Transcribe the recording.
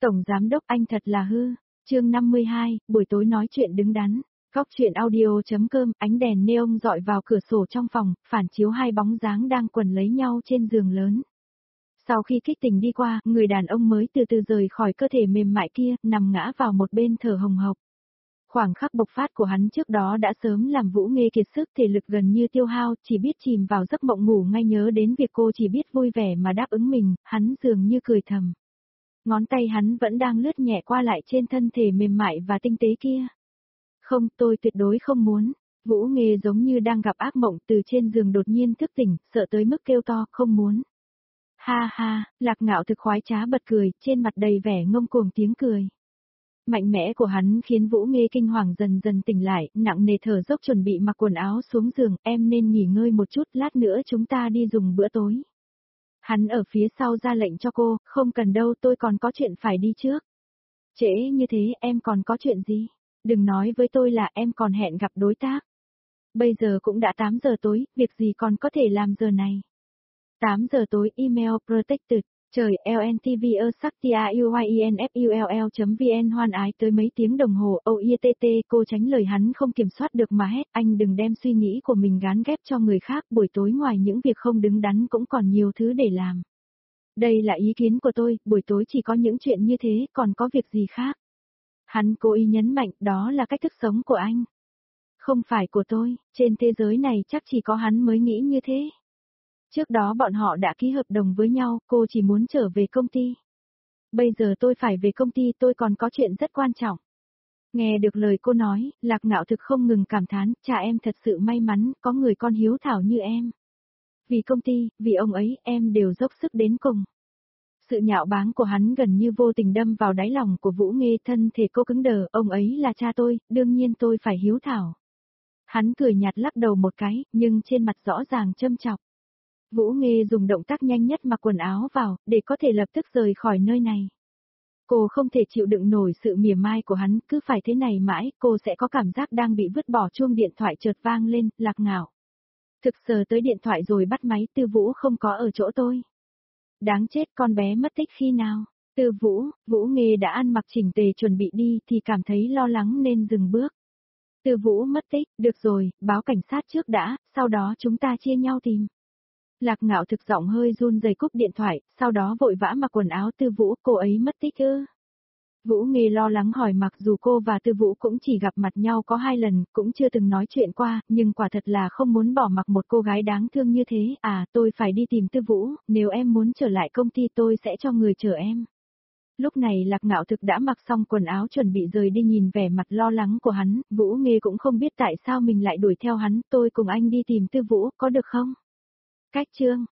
Tổng giám đốc anh thật là hư. Chương 52, buổi tối nói chuyện đứng đắn. Góc chuyện audio.com, ánh đèn neon dọi vào cửa sổ trong phòng, phản chiếu hai bóng dáng đang quần lấy nhau trên giường lớn. Sau khi kích tình đi qua, người đàn ông mới từ từ rời khỏi cơ thể mềm mại kia, nằm ngã vào một bên thở hồng hộc. Khoảng khắc bộc phát của hắn trước đó đã sớm làm Vũ Nghê kiệt sức, thể lực gần như tiêu hao, chỉ biết chìm vào giấc mộng ngủ ngay, nhớ đến việc cô chỉ biết vui vẻ mà đáp ứng mình, hắn dường như cười thầm. Ngón tay hắn vẫn đang lướt nhẹ qua lại trên thân thể mềm mại và tinh tế kia. Không, tôi tuyệt đối không muốn. Vũ Nghê giống như đang gặp ác mộng, từ trên giường đột nhiên thức tỉnh, sợ tới mức kêu to, không muốn. Ha ha, Lạc Ngạo thực khoái trá bật cười, trên mặt đầy vẻ ngông cuồng tiếng cười. Mạnh mẽ của hắn khiến Vũ Nghê kinh hoàng dần dần tỉnh lại, nặng nề thở dốc chuẩn bị mặc quần áo xuống giường, em nên nghỉ ngơi một chút, lát nữa chúng ta đi dùng bữa tối. Hắn ở phía sau ra lệnh cho cô, không cần đâu, tôi còn có chuyện phải đi trước. Trễ như thế em còn có chuyện gì? Đừng nói với tôi là em còn hẹn gặp đối tác. Bây giờ cũng đã 8 giờ tối, việc gì còn có thể làm giờ này? 8 giờ tối, email protected. Trời, LNTV Saktia UYENFULL.vn hoan ái tới mấy tiếng đồng hồ, OITT, cô tránh lời hắn không kiểm soát được mà hét, anh đừng đem suy nghĩ của mình gán ghép cho người khác, buổi tối ngoài những việc không đứng đắn cũng còn nhiều thứ để làm. Đây là ý kiến của tôi, buổi tối chỉ có những chuyện như thế, còn có việc gì khác. Hắn cố ý nhấn mạnh, đó là cách thức sống của anh. Không phải của tôi, trên thế giới này chắc chỉ có hắn mới nghĩ như thế. Trước đó bọn họ đã ký hợp đồng với nhau, cô chỉ muốn trở về công ty. Bây giờ tôi phải về công ty, tôi còn có chuyện rất quan trọng. Nghe được lời cô nói, Lạc Ngạo thực không ngừng cảm thán, cha em thật sự may mắn, có người con hiếu thảo như em. Vì công ty, vì ông ấy, em đều dốc sức đến cùng. Sự nhạo báng của hắn gần như vô tình đâm vào đáy lòng của Vũ Nghê, thân thể cô cứng đờ, ông ấy là cha tôi, đương nhiên tôi phải hiếu thảo. Hắn cười nhạt lắc đầu một cái, nhưng trên mặt rõ ràng châm chọc. Vũ Nghê dùng động tác nhanh nhất mặc quần áo vào, để có thể lập tức rời khỏi nơi này. Cô không thể chịu đựng nổi sự mỉa mai của hắn, cứ phải thế này mãi, cô sẽ có cảm giác đang bị vứt bỏ. Chuông điện thoại chợt vang lên, Lạc Ngạo. Thực sờ tới điện thoại rồi bắt máy, Tư Vũ không có ở chỗ tôi. Đáng chết, con bé mất tích khi nào? Tư Vũ, Vũ Nghê đã ăn mặc chỉnh tề chuẩn bị đi thì cảm thấy lo lắng nên dừng bước. Tư Vũ mất tích, được rồi, báo cảnh sát trước đã, sau đó chúng ta chia nhau tìm. Lạc Ngạo thực giọng hơi run rẩy cúp điện thoại, sau đó vội vã mặc quần áo. Tư Vũ, cô ấy mất tích ư? Vũ Nghê lo lắng hỏi, mặc dù cô và Tư Vũ cũng chỉ gặp mặt nhau có 2 lần, cũng chưa từng nói chuyện qua, nhưng quả thật là không muốn bỏ mặc một cô gái đáng thương như thế. À, tôi phải đi tìm Tư Vũ, nếu em muốn trở lại công ty tôi sẽ cho người chở em. Lúc này Lạc Ngạo thực đã mặc xong quần áo chuẩn bị rời đi, nhìn vẻ mặt lo lắng của hắn, Vũ Nghê cũng không biết tại sao mình lại đuổi theo hắn, tôi cùng anh đi tìm Tư Vũ, có được không? Cách chương